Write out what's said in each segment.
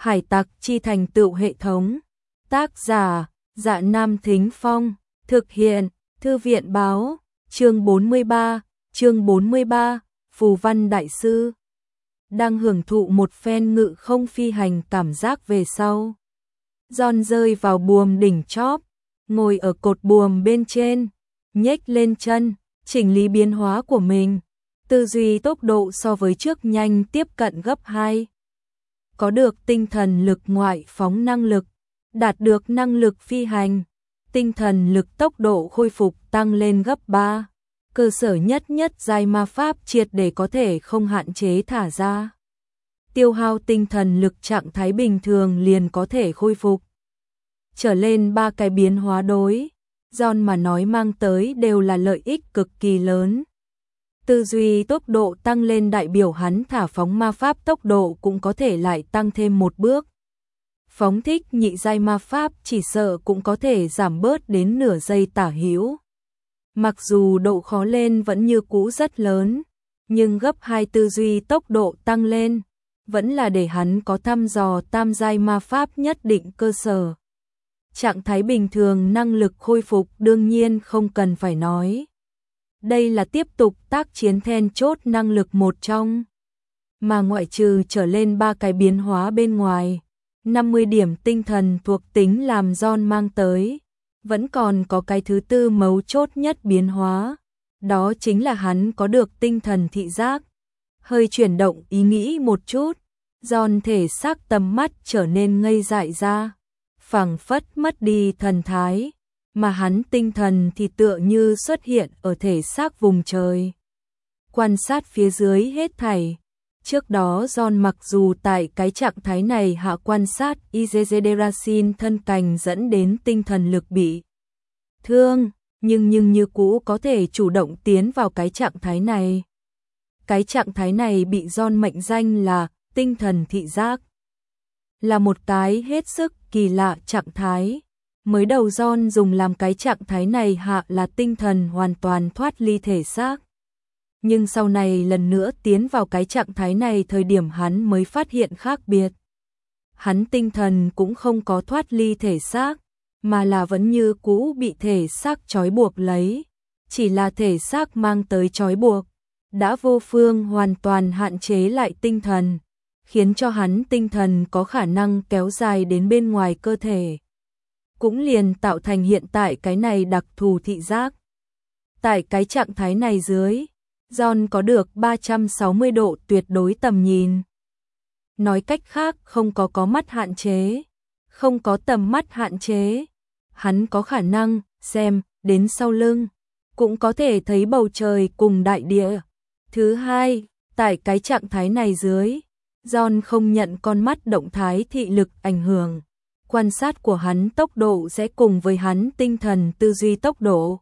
Hải tặc chi thành tựu hệ thống. Tác giả, Dạ Nam Thính Phong. Thực hiện, Thư viện báo. Chương 43, Phù Văn Đại Sư. Đang hưởng thụ một phen ngự không phi hành cảm giác về sau. John rơi vào buồm đỉnh chóp, ngồi ở cột buồm bên trên, nhếch lên chân, chỉnh lý biến hóa của mình. Tư duy tốc độ so với trước nhanh tiếp cận gấp 2. Có được tinh thần lực ngoại phóng năng lực, đạt được năng lực phi hành, tinh thần lực tốc độ khôi phục tăng lên gấp 3. Cơ sở nhất giai ma pháp triệt để có thể không hạn chế thả ra. Tiêu hao tinh thần lực trạng thái bình thường liền có thể khôi phục. Trở lên 3 cái biến hóa đối John mà nói mang tới đều là lợi ích cực kỳ lớn. Tư duy tốc độ tăng lên đại biểu hắn thả phóng ma pháp tốc độ cũng có thể lại tăng thêm một bước. Phóng thích nhị giai ma pháp chỉ sợ cũng có thể giảm bớt đến nửa giây tả hữu. Mặc dù độ khó lên vẫn như cũ rất lớn, nhưng gấp 2 tư duy tốc độ tăng lên, vẫn là để hắn có thăm dò tam giai ma pháp nhất định cơ sở. Trạng thái bình thường năng lực khôi phục đương nhiên không cần phải nói. Đây là tiếp tục tác chiến then chốt năng lực một trong. Mà ngoại trừ trở lên 3 cái biến hóa bên ngoài, 50 điểm tinh thần thuộc tính làm John mang tới. Vẫn còn có cái thứ tư mấu chốt nhất biến hóa. Đó chính là hắn có được tinh thần thị giác. Hơi chuyển động ý nghĩ một chút, John thể xác tầm mắt trở nên ngây dại ra, phảng phất mất đi thần thái, mà hắn tinh thần thì tựa như xuất hiện ở thể xác vùng trời. Quan sát phía dưới hết thảy. Trước đó John mặc dù tại cái trạng thái này hạ quan sát Izederasin thân cành dẫn đến tinh thần lực bị thương, nhưng như cũ có thể chủ động tiến vào cái trạng thái này. Cái trạng thái này bị John mệnh danh là tinh thần thị giác. Là một cái hết sức kỳ lạ trạng thái. Mới đầu John dùng làm cái trạng thái này hạ là tinh thần hoàn toàn thoát ly thể xác. Nhưng sau này lần nữa tiến vào cái trạng thái này thời điểm hắn mới phát hiện khác biệt. Hắn tinh thần cũng không có thoát ly thể xác, mà là vẫn như cũ bị thể xác trói buộc lấy. Chỉ là thể xác mang tới trói buộc, đã vô phương hoàn toàn hạn chế lại tinh thần, khiến cho hắn tinh thần có khả năng kéo dài đến bên ngoài cơ thể. Cũng liền tạo thành hiện tại cái này đặc thù thị giác. Tại cái trạng thái này dưới, John có được 360 độ tuyệt đối tầm nhìn. Nói cách khác không có mắt hạn chế, không có tầm mắt hạn chế. Hắn có khả năng xem đến sau lưng, cũng có thể thấy bầu trời cùng đại địa. Thứ hai, tại cái trạng thái này dưới, John không nhận con mắt động thái thị lực ảnh hưởng. Quan sát của hắn tốc độ sẽ cùng với hắn tinh thần tư duy tốc độ.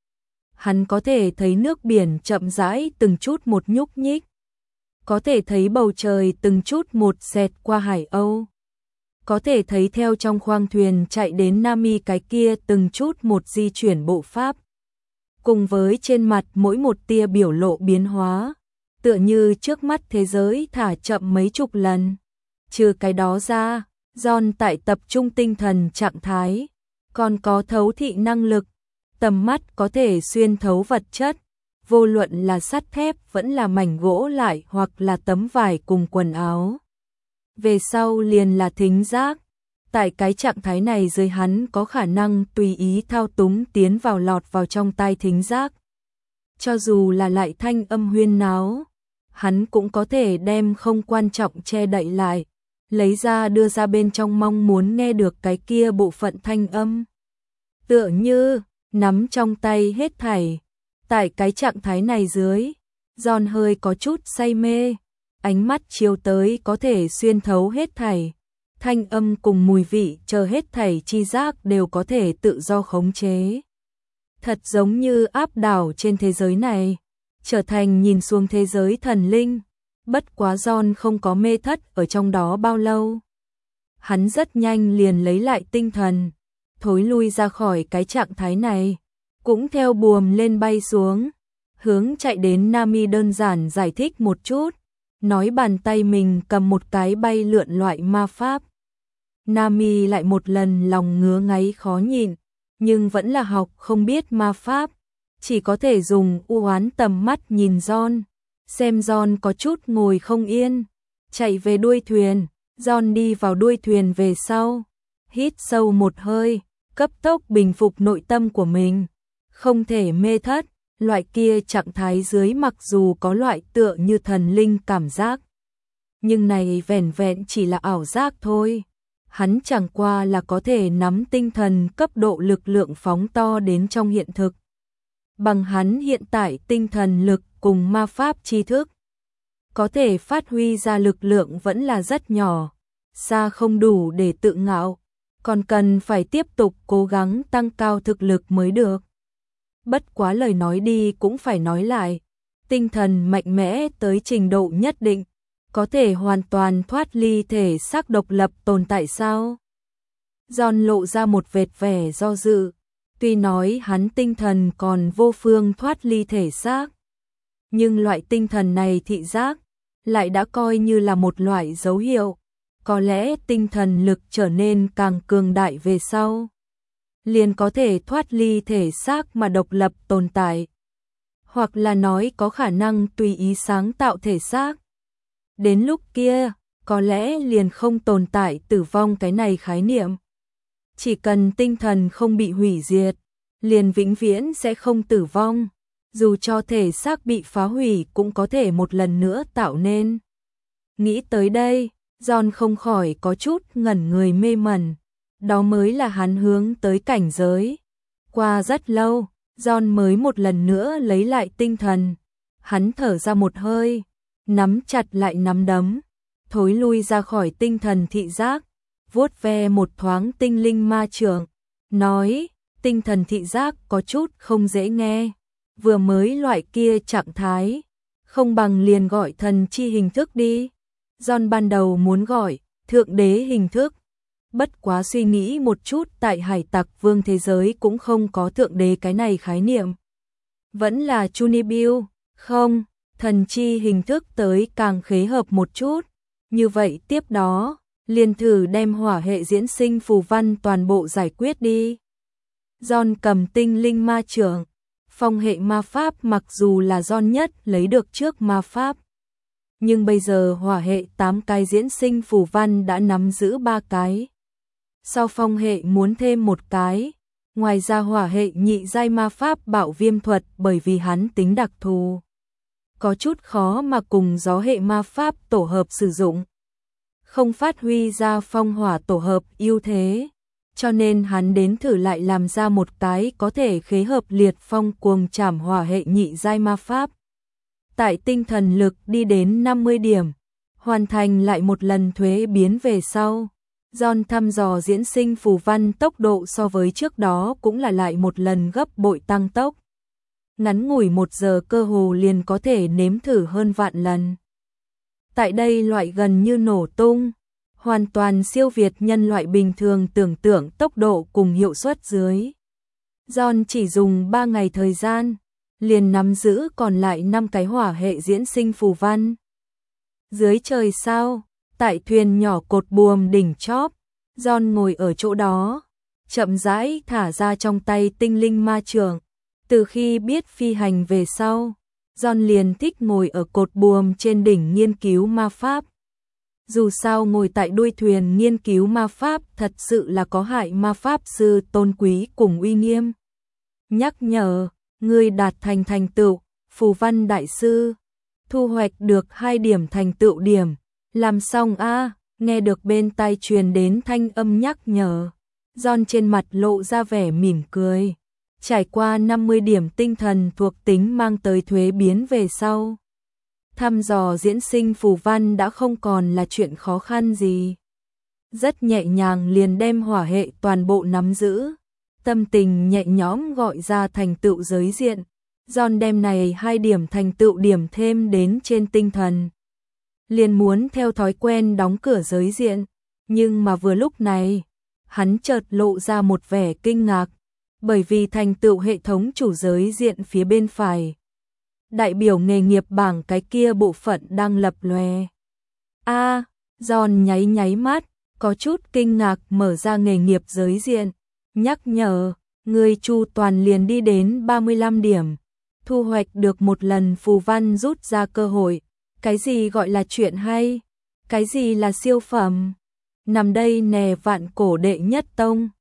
Hắn có thể thấy nước biển chậm rãi từng chút một nhúc nhích. Có thể thấy bầu trời từng chút một xẹt qua Hải Âu. Có thể thấy theo trong khoang thuyền chạy đến Nami cái kia từng chút một di chuyển bộ pháp. Cùng với trên mặt mỗi một tia biểu lộ biến hóa, tựa như trước mắt thế giới thả chậm mấy chục lần. Trừ cái đó ra, John tại tập trung tinh thần trạng thái, còn có thấu thị năng lực, tầm mắt có thể xuyên thấu vật chất, vô luận là sắt thép vẫn là mảnh gỗ lại hoặc là tấm vải cùng quần áo. Về sau liền là thính giác, tại cái trạng thái này dưới hắn có khả năng tùy ý thao túng tiến vào lọt vào trong tai thính giác. Cho dù là lại thanh âm huyên náo, hắn cũng có thể đem không quan trọng che đậy lại, lấy ra đưa ra bên trong mong muốn nghe được cái kia bộ phận thanh âm. Tựa như nắm trong tay hết thảy. Tại cái trạng thái này dưới, John hơi có chút say mê, ánh mắt chiếu tới có thể xuyên thấu hết thảy. Thanh âm cùng mùi vị chờ hết thảy chi giác đều có thể tự do khống chế. Thật giống như áp đảo trên thế giới này, trở thành nhìn xuống thế giới thần linh. Bất quá John không có mê thất ở trong đó bao lâu. Hắn rất nhanh liền lấy lại tinh thần, thối lui ra khỏi cái trạng thái này, cũng theo buồm lên bay xuống, hướng chạy đến Nami đơn giản giải thích một chút, nói bàn tay mình cầm một cái bay lượn loại ma pháp. Nami lại một lần lòng ngứa ngáy khó nhịn, nhưng vẫn là học không biết ma pháp, chỉ có thể dùng u oán tầm mắt nhìn John, xem John có chút ngồi không yên, chạy về đuôi thuyền. John đi vào đuôi thuyền về sau, hít sâu một hơi, cấp tốc bình phục nội tâm của mình, không thể mê thất, loại kia trạng thái dưới mặc dù có loại tựa như thần linh cảm giác, nhưng này vẻn vẹn chỉ là ảo giác thôi. Hắn chẳng qua là có thể nắm tinh thần cấp độ lực lượng phóng to đến trong hiện thực. Bằng hắn hiện tại tinh thần lực cùng ma pháp tri thức, có thể phát huy ra lực lượng vẫn là rất nhỏ, xa không đủ để tự ngạo, còn cần phải tiếp tục cố gắng tăng cao thực lực mới được. Bất quá lời nói đi cũng phải nói lại, tinh thần mạnh mẽ tới trình độ nhất định, có thể hoàn toàn thoát ly thể xác độc lập tồn tại sao? John lộ ra một vệt vẻ do dự, tuy nói hắn tinh thần còn vô phương thoát ly thể xác, nhưng loại tinh thần này thị giác lại đã coi như là một loại dấu hiệu, có lẽ tinh thần lực trở nên càng cường đại về sau, liền có thể thoát ly thể xác mà độc lập tồn tại, hoặc là nói có khả năng tùy ý sáng tạo thể xác. Đến lúc kia, có lẽ liền không tồn tại tử vong cái này khái niệm. Chỉ cần tinh thần không bị hủy diệt, liền vĩnh viễn sẽ không tử vong, dù cho thể xác bị phá hủy cũng có thể một lần nữa tạo nên. Nghĩ tới đây, John không khỏi có chút ngẩn người mê mẩn, đó mới là hắn hướng tới cảnh giới. Qua rất lâu, John mới một lần nữa lấy lại tinh thần, hắn thở ra một hơi, nắm chặt lại nắm đấm, thối lui ra khỏi tinh thần thị giác, vuốt ve một thoáng tinh linh ma trượng, nói, tinh thần thị giác có chút không dễ nghe, vừa mới loại kia trạng thái, không bằng liền gọi thần chi hình thức đi. John ban đầu muốn gọi thượng đế hình thức, bất quá suy nghĩ một chút tại hải tặc vương thế giới cũng không có thượng đế cái này khái niệm. Vẫn là Chunibiu, không, thần chi hình thức tới càng khế hợp một chút, như vậy tiếp đó, liền thử đem hỏa hệ diễn sinh phù văn toàn bộ giải quyết đi. John cầm tinh linh ma trượng, phong hệ ma pháp mặc dù là John nhất lấy được trước ma pháp, nhưng bây giờ hỏa hệ 8 cái diễn sinh phù văn đã nắm giữ 3 cái. Sau phong hệ muốn thêm một cái, ngoài ra hỏa hệ nhị giai ma pháp bạo viêm thuật bởi vì hắn tính đặc thù, có chút khó mà cùng gió hệ ma pháp tổ hợp sử dụng, không phát huy ra phong hỏa tổ hợp ưu thế, cho nên hắn đến thử lại làm ra một cái có thể khế hợp liệt phong cuồng trảm hỏa hệ nhị giai ma pháp. Tại tinh thần lực đi đến 50 điểm, hoàn thành lại một lần thuế biến về sau. John thăm dò diễn sinh phù văn tốc độ so với trước đó cũng là lại một lần gấp bội tăng tốc. Ngắn ngủi 1 giờ cơ hồ liền có thể nếm thử hơn vạn lần. Tại đây loại gần như nổ tung, hoàn toàn siêu việt nhân loại bình thường tưởng tượng tốc độ cùng hiệu suất dưới. John chỉ dùng 3 ngày thời gian, liền nắm giữ còn lại 5 cái hỏa hệ diễn sinh phù văn. Dưới trời sao, tại thuyền nhỏ cột buồm đỉnh chóp, John ngồi ở chỗ đó, chậm rãi thả ra trong tay tinh linh ma trượng. Từ khi biết phi hành về sau, John liền thích ngồi ở cột buồm trên đỉnh nghiên cứu ma pháp. Dù sao ngồi tại đuôi thuyền nghiên cứu ma pháp thật sự là có hại ma pháp sư tôn quý cùng uy nghiêm. Nhắc nhở, ngươi đạt thành tựu, phù văn đại sư, thu hoạch được 2 điểm thành tựu điểm, làm xong a. Nghe được bên tai truyền đến thanh âm nhắc nhở, John trên mặt lộ ra vẻ mỉm cười. Trải qua 50 điểm tinh thần thuộc tính mang tới thuế biến về sau, thăm dò diễn sinh phù văn đã không còn là chuyện khó khăn gì. Rất nhẹ nhàng liền đem hỏa hệ toàn bộ nắm giữ, tâm tình nhẹ nhõm gọi ra thành tựu giới diện. John đem này 2 điểm thành tựu điểm thêm đến trên tinh thần, liền muốn theo thói quen đóng cửa giới diện, nhưng mà vừa lúc này, hắn chợt lộ ra một vẻ kinh ngạc, bởi vì thành tựu hệ thống chủ giới diện phía bên phải, đại biểu nghề nghiệp bảng cái kia bộ phận đang lập lòe. John nháy mắt, có chút kinh ngạc mở ra nghề nghiệp giới diện, nhắc nhở, người chu toàn liền đi đến 35 điểm, thu hoạch được một lần phù văn rút ra cơ hội, cái gì gọi là chuyện hay, cái gì là siêu phẩm, nằm đây nè vạn cổ đệ nhất tông.